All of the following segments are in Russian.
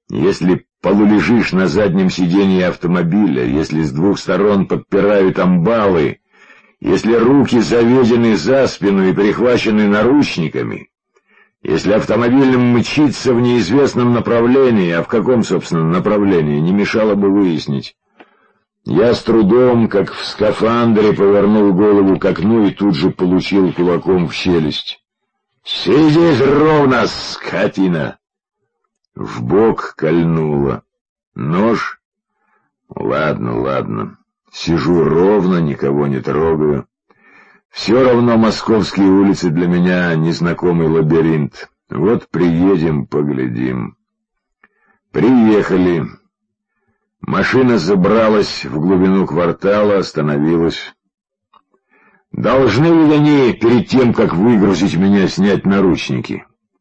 Если полулежишь на заднем сиденье автомобиля, если с двух сторон подпирают амбалы, если руки заведены за спину и перехвачены наручниками, если автомобиль мчится в неизвестном направлении, а в каком, собственно, направлении, не мешало бы выяснить. Я с трудом, как в скафандре, повернул голову к окну и тут же получил кулаком в челюсть. «Сидеть ровно, скотина!» В бок кольнуло. Нож? Ладно, ладно. Сижу ровно, никого не трогаю. Все равно московские улицы для меня незнакомый лабиринт. Вот приедем, поглядим. Приехали. Машина забралась в глубину квартала, остановилась. Должны ли они, перед тем, как выгрузить меня, снять наручники?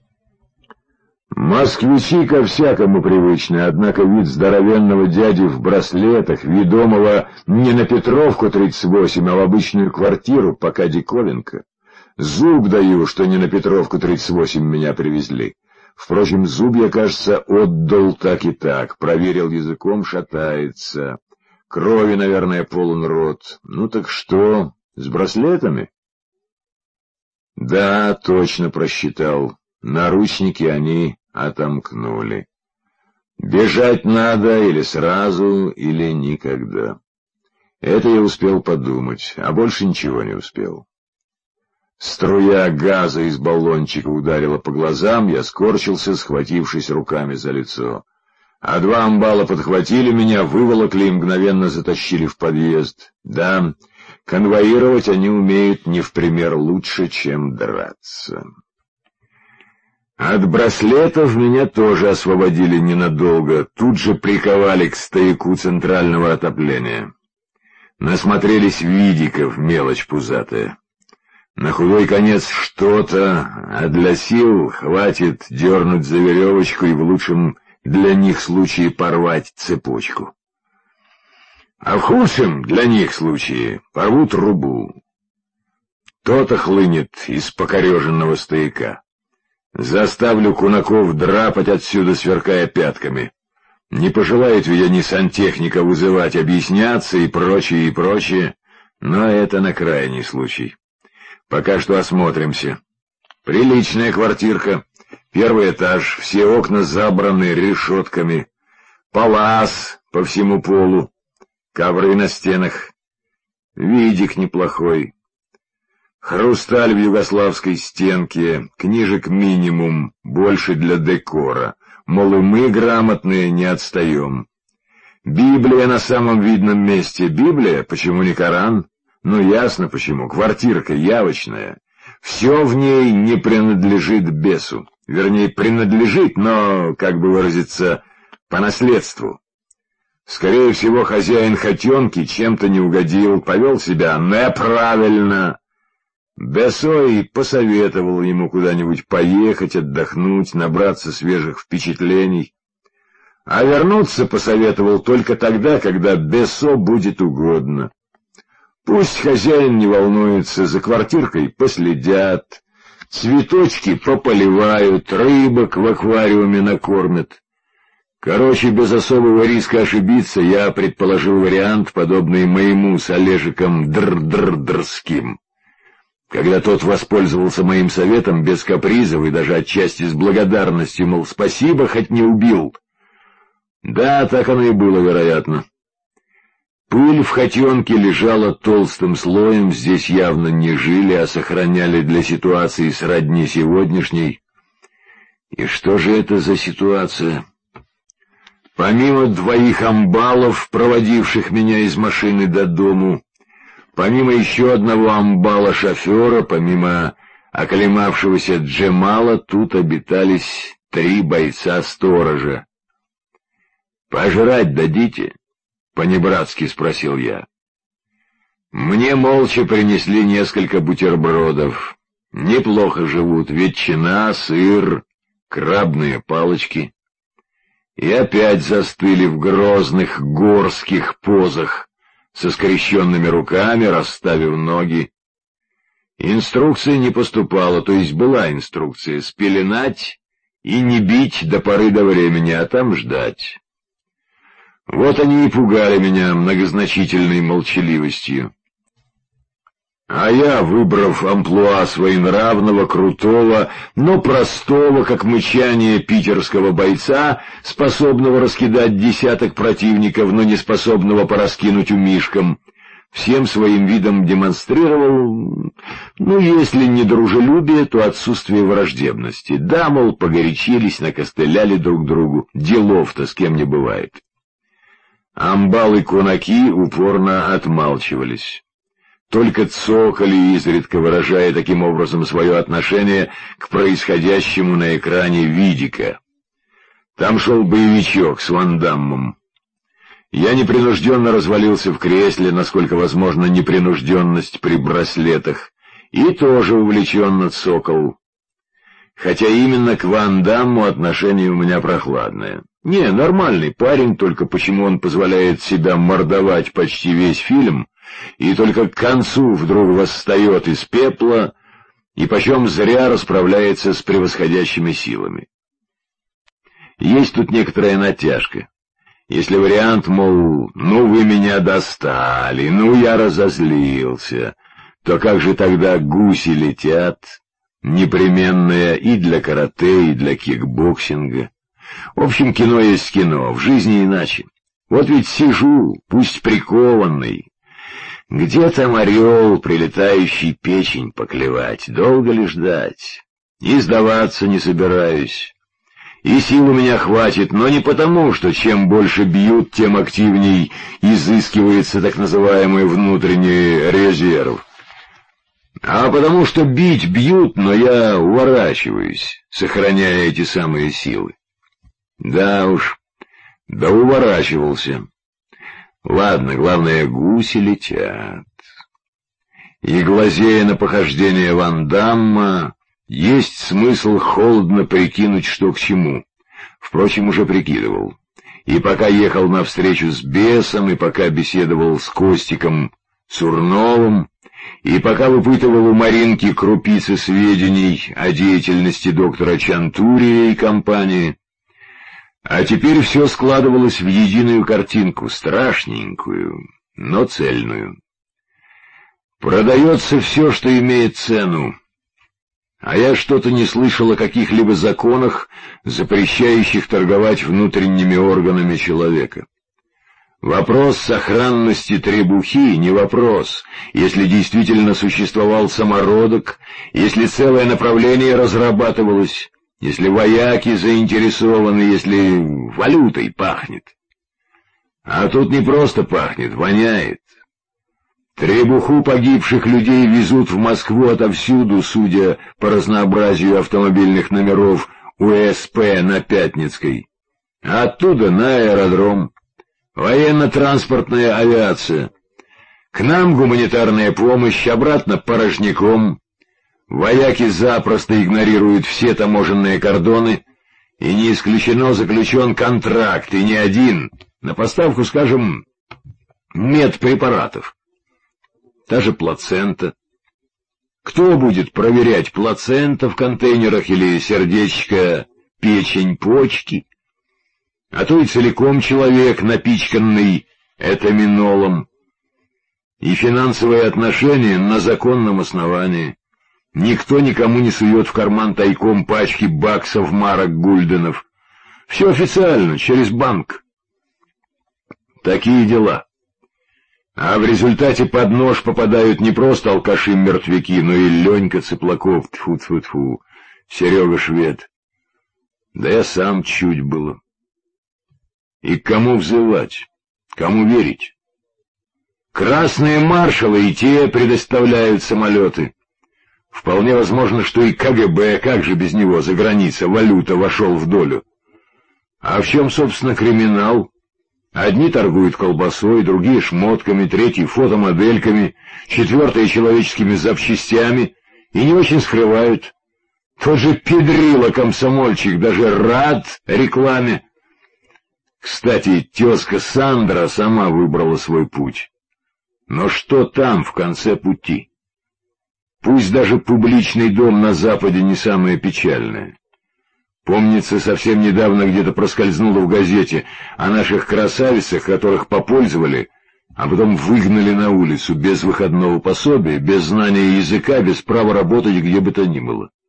Москвичи ко всякому привычны, однако вид здоровенного дяди в браслетах, ведомого не на Петровку 38, а в обычную квартиру, пока диковинка. Зуб даю, что не на Петровку 38 меня привезли. Впрочем, зуб я, кажется, отдал так и так, проверил языком, шатается. Крови, наверное, полон рот. Ну так что, с браслетами? Да, точно просчитал. Наручники они отомкнули. Бежать надо или сразу, или никогда. Это я успел подумать, а больше ничего не успел. Струя газа из баллончика ударила по глазам, я скорчился, схватившись руками за лицо. А два амбала подхватили меня, выволокли и мгновенно затащили в подъезд. Да, конвоировать они умеют не в пример лучше, чем драться. От браслетов меня тоже освободили ненадолго, тут же приковали к стояку центрального отопления. Насмотрелись видиков, мелочь пузатая. На худой конец что-то, а для сил хватит дернуть за веревочку и в лучшем для них случае порвать цепочку. А в худшем для них случае порвут трубу. То-то хлынет из покореженного стояка. Заставлю кунаков драпать отсюда, сверкая пятками. Не пожелают ведь они сантехника вызывать, объясняться и прочее, но это на крайний случай. Пока что осмотримся. Приличная квартирка, первый этаж, все окна забраны решетками, палас по всему полу, ковры на стенах, видик неплохой. Хрусталь в югославской стенке, книжек минимум, больше для декора. Мол, и мы, грамотные, не отстаем. Библия на самом видном месте. Библия? Почему не Коран? Ну, ясно почему. Квартирка явочная. Все в ней не принадлежит бесу. Вернее, принадлежит, но, как бы выразиться, по наследству. Скорее всего, хозяин хотенки чем-то не угодил, повел себя неправильно. Бесой посоветовал ему куда-нибудь поехать, отдохнуть, набраться свежих впечатлений. А вернуться посоветовал только тогда, когда Бесо будет угодно. Пусть хозяин не волнуется, за квартиркой последят, цветочки пополивают, рыбок в аквариуме накормят. Короче, без особого риска ошибиться, я предположил вариант, подобный моему с Олежиком Др-Др-Дрским. Когда тот воспользовался моим советом без капризов и даже отчасти с благодарностью, мол, спасибо, хоть не убил. Да, так оно и было, вероятно. Пыль в хотенке лежала толстым слоем, здесь явно не жили, а сохраняли для ситуации сродни сегодняшней. И что же это за ситуация? Помимо двоих амбалов, проводивших меня из машины до дому, помимо еще одного амбала-шофера, помимо оклемавшегося Джемала, тут обитались 3 бойца-сторожа. «Пожрать дадите?» — понебратски спросил я. Мне молча принесли несколько бутербродов. Неплохо живут: ветчина, сыр, крабные палочки. И опять застыли в грозных горских позах, со скрещенными руками, расставив ноги. Инструкция не поступала, то есть была инструкция — спеленать и не бить до поры до времени, а там ждать. Вот они и пугали меня многозначительной молчаливостью. А я, выбрав амплуа своенравного, крутого, но простого, как мычание питерского бойца, способного раскидать десяток противников, но не способного пораскинуть умишкам, всем своим видом демонстрировал, если не дружелюбие, то отсутствие враждебности. Да, мол, погорячились, накостыляли друг другу, делов-то с кем не бывает. Амбалы-кунаки упорно отмалчивались. Только цокали, изредка выражая таким образом свое отношение к происходящему на экране видика. Там шел боевичок с Ван Даммом. Я непринужденно развалился в кресле, насколько возможно непринужденность при браслетах, и тоже увлеченно цокал. Хотя именно к Ван Дамму отношение у меня прохладное. Не, нормальный парень, только почему он позволяет себя мордовать почти весь фильм, и только к концу вдруг восстает из пепла, и почем зря расправляется с превосходящими силами. Есть тут некоторая натяжка. Если вариант, мол, вы меня достали, я разозлился, то как же тогда гуси летят, непременное и для карате, и для кикбоксинга. В общем, кино есть кино, в жизни иначе. Вот ведь сижу, пусть прикованный. Где там орел, прилетающий печень поклевать? Долго ли ждать? И сдаваться не собираюсь. И сил у меня хватит, но не потому, что чем больше бьют, тем активней изыскивается так называемый внутренний резерв. А потому что бить бьют, но я уворачиваюсь, сохраняя эти самые силы. Да уж, уворачивался. Ладно, главное, гуси летят. И, глазея на похождение Ван Дамма, есть смысл холодно прикинуть, что к чему. Впрочем, уже прикидывал. И пока ехал навстречу с бесом, и пока беседовал с Костиком Сурновым, и пока выпытывал у Маринки крупицы сведений о деятельности доктора Чантурия и компании. А теперь все складывалось в единую картинку, страшненькую, но цельную. Продается все, что имеет цену. А я что-то не слышал о каких-либо законах, запрещающих торговать внутренними органами человека. Вопрос сохранности требухи не вопрос, если действительно существовал самородок, если целое направление разрабатывалось, если вояки заинтересованы, если валютой пахнет. А тут не просто пахнет, воняет. Требуху погибших людей везут в Москву отовсюду, судя по разнообразию автомобильных номеров УСП на Пятницкой. А оттуда на аэродром. Военно-транспортная авиация. К нам гуманитарная помощь, обратно порожняком. Вояки запросто игнорируют все таможенные кордоны, и не исключено заключен контракт, и не один, на поставку, скажем, медпрепаратов. Та же плацента. Кто будет проверять плацента в контейнерах или сердечко, печень, почки? А то и целиком человек, напичканный этаминолом. И финансовые отношения на законном основании. Никто никому не сует в карман тайком пачки баксов, марок, гульденов. Все официально, через банк. Такие дела. А в результате под нож попадают не просто алкаши-мертвяки, но и Ленька Цыплаков, тьфу-тьфу-тьфу, Серега Швед. Да я сам чуть было. И к кому взывать? Кому верить? Красные маршалы и те предоставляют самолеты. Вполне возможно, что и КГБ, как же без него, за граница, валюта вошел в долю. А в чем, собственно, криминал? Одни торгуют колбасой, другие шмотками, третьи фотомодельками, четвертые человеческими запчастями, и не очень скрывают. Тот же педрила-комсомольчик даже рад рекламе. Кстати, тезка Сандра сама выбрала свой путь. Но что там в конце пути? Пусть даже публичный дом на Западе не самое печальное. Помнится, совсем недавно где-то проскользнуло в газете о наших красавицах, которых попользовали, а потом выгнали на улицу без выходного пособия, без знания языка, без права работать где бы то ни было.